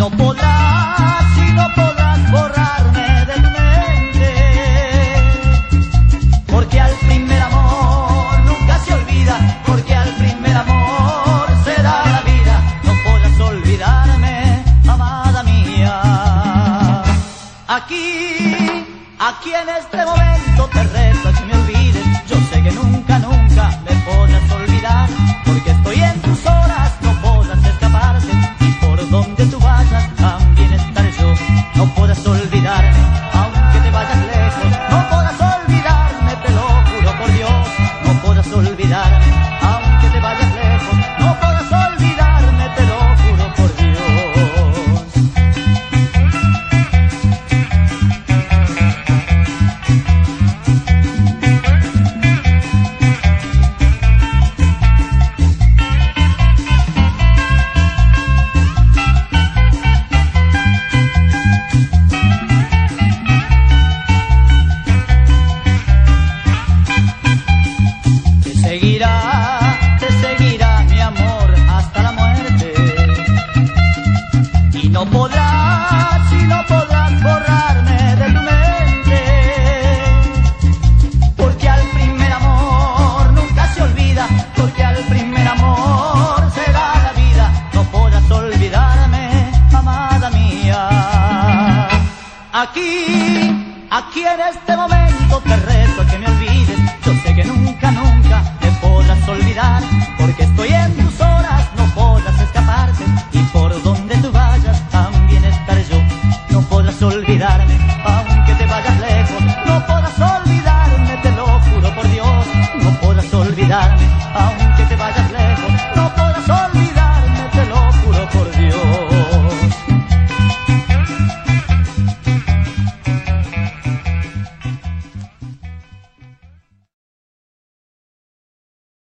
y no podrás borrarme de tu mente, porque al primer amor nunca se olvida, porque al primer amor se da la vida. No podrás olvidarme, amada mía. Aquí en este momento te reto a que me olvides. Yo sé que nunca, nunca me podrás olvidar, porque estoy en tus horas, no podrás escaparte, y por donde tú vayas también estaré yo. No podrás olvidarme, aunque te vayas lejos, no podrás olvidarme, te lo juro por Dios. No podrás olvidarme, aunque te vayas lejos, no podrás olvidarme, te lo juro por Dios. Te seguirá mi amor hasta la muerte, y no podrás borrarme de tu mente, porque al primer amor nunca se olvida, porque al primer amor se da la vida. No podrás olvidarme, amada mía. Aquí en este momento te